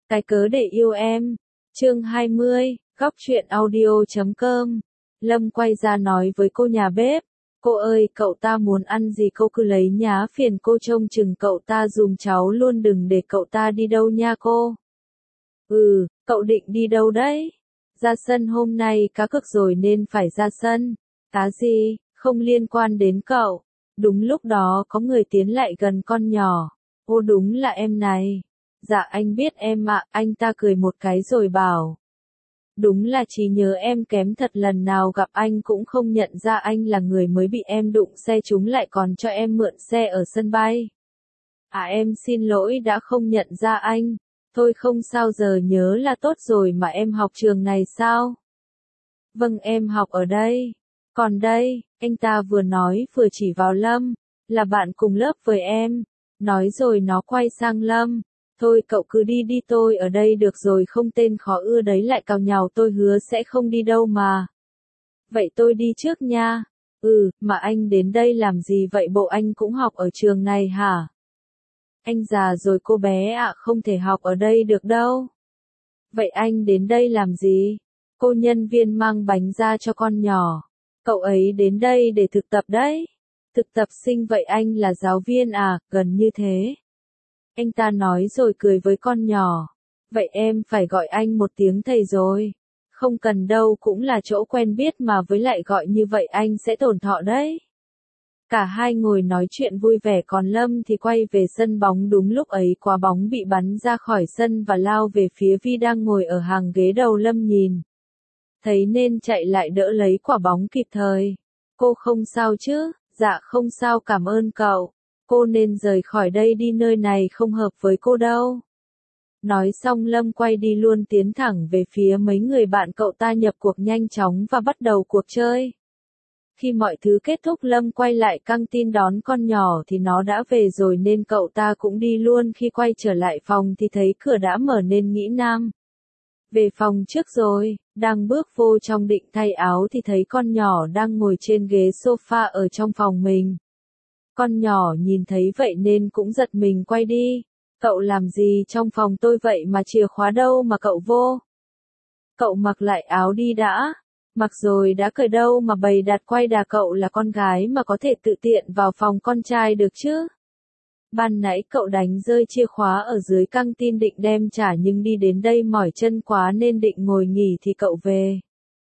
Cái cớ để yêu em. Chương 20, góc truyện audio.com. Lâm quay ra nói với cô nhà bếp. Cô ơi, cậu ta muốn ăn gì cô cứ lấy nhá, phiền cô trông chừng cậu ta dùm cháu luôn, đừng để cậu ta đi đâu nha cô. Cậu định đi đâu đấy? Ra sân, hôm nay cá cược rồi nên phải ra sân. Cá gì? Không liên quan đến cậu. Đúng lúc đó có người tiến lại gần con nhỏ. Ô, đúng là em này. Dạ anh biết em ạ, anh ta cười một cái rồi bảo. Đúng là trí nhớ em kém thật, lần nào gặp anh cũng không nhận ra anh là người mới bị em đụng xe trúng, lại còn cho em mượn xe ở sân bay. À, em xin lỗi đã không nhận ra anh. Thôi không sao, giờ nhớ là tốt rồi. Mà em học trường này sao? Vâng, em học ở đây. Còn đây, anh ta vừa nói vừa chỉ vào Lâm, là bạn cùng lớp với em. Nói rồi nó quay sang Lâm. Thôi cậu cứ đi đi, tôi ở đây được rồi, không tên khó ưa đấy lại cào nhào tôi hứa sẽ không đi đâu mà. Vậy tôi đi trước nha. Mà anh đến đây làm gì vậy, bộ anh cũng học ở trường này hả? Anh già rồi cô bé ạ, không thể học ở đây được đâu. Vậy anh đến đây làm gì? Cô nhân viên mang bánh ra cho con nhỏ. Cậu ấy đến đây để thực tập đấy. Thực tập sinh? Vậy anh là giáo viên à? Gần như thế. Anh ta nói rồi cười với con nhỏ. Vậy em phải gọi anh một tiếng thầy rồi. Không cần đâu, cũng là chỗ quen biết mà, với lại gọi như vậy anh sẽ tổn thọ đấy. Cả hai ngồi nói chuyện vui vẻ, còn Lâm thì quay về sân bóng. Đúng lúc ấy quả bóng bị bắn ra khỏi sân và lao về phía Vi đang ngồi ở hàng ghế đầu. Lâm nhìn thấy nên chạy lại đỡ lấy quả bóng kịp thời. Cô không sao chứ? Dạ không sao, cảm ơn cậu. Cô nên rời khỏi đây đi, nơi này không hợp với cô đâu. Nói xong Lâm quay đi luôn, tiến thẳng về phía mấy người bạn cậu ta nhập cuộc nhanh chóng và bắt đầu cuộc chơi. Khi mọi thứ kết thúc, Lâm quay lại căng tin đón con nhỏ thì nó đã về rồi nên cậu ta cũng đi luôn. Khi quay trở lại phòng thì thấy cửa đã mở nên nghĩ Nam về phòng trước rồi. Đang bước vô trong định thay áo thì thấy con nhỏ đang ngồi trên ghế sofa ở trong phòng mình. Con nhỏ nhìn thấy vậy nên cũng giật mình quay đi. Cậu làm gì trong phòng tôi vậy mà chìa khóa đâu mà cậu vô? Cậu mặc lại áo đi đã. Mặc rồi đã cởi đâu mà bày đặt quay đà, cậu là con gái mà có thể tự tiện vào phòng con trai được chứ? Ban nãy cậu đánh rơi chìa khóa ở dưới căng tin định đem trả, nhưng đi đến đây mỏi chân quá nên định ngồi nghỉ thì cậu về.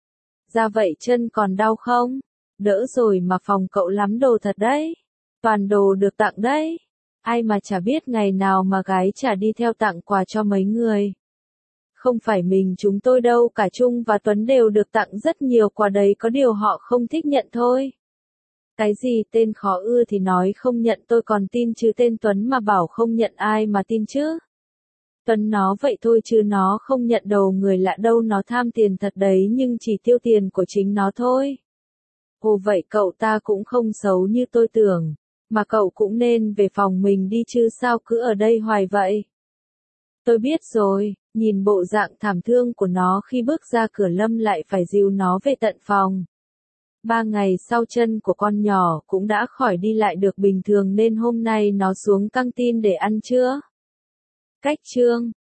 Ra vậy chân còn đau không? Đỡ rồi mà, phòng cậu lắm đồ thật đấy. Toàn đồ được tặng đấy. Ai mà chả biết ngày nào mà gái chả đi theo tặng quà cho mấy người. Không phải mình chúng tôi đâu, cả Trung và Tuấn đều được tặng rất nhiều quà đấy, có điều họ không thích nhận thôi. Cái gì tên khó ưa thì nói không nhận tôi còn tin chứ, tên Tuấn mà bảo không nhận ai mà tin chứ. Tuấn nó vậy thôi chứ nó không nhận đầu người lạ đâu, nó tham tiền thật đấy nhưng chỉ tiêu tiền của chính nó thôi. Ồ, vậy cậu ta cũng không xấu như tôi tưởng. Mà cậu cũng nên về phòng mình đi chứ, sao cứ ở đây hoài vậy? Tôi biết rồi. Nhìn bộ dạng thảm thương của nó khi bước ra cửa, Lâm lại phải dìu nó về tận phòng. 3 ngày sau chân của con nhỏ cũng đã khỏi đi lại được bình thường nên hôm nay nó xuống căng tin để ăn trưa. Cách chương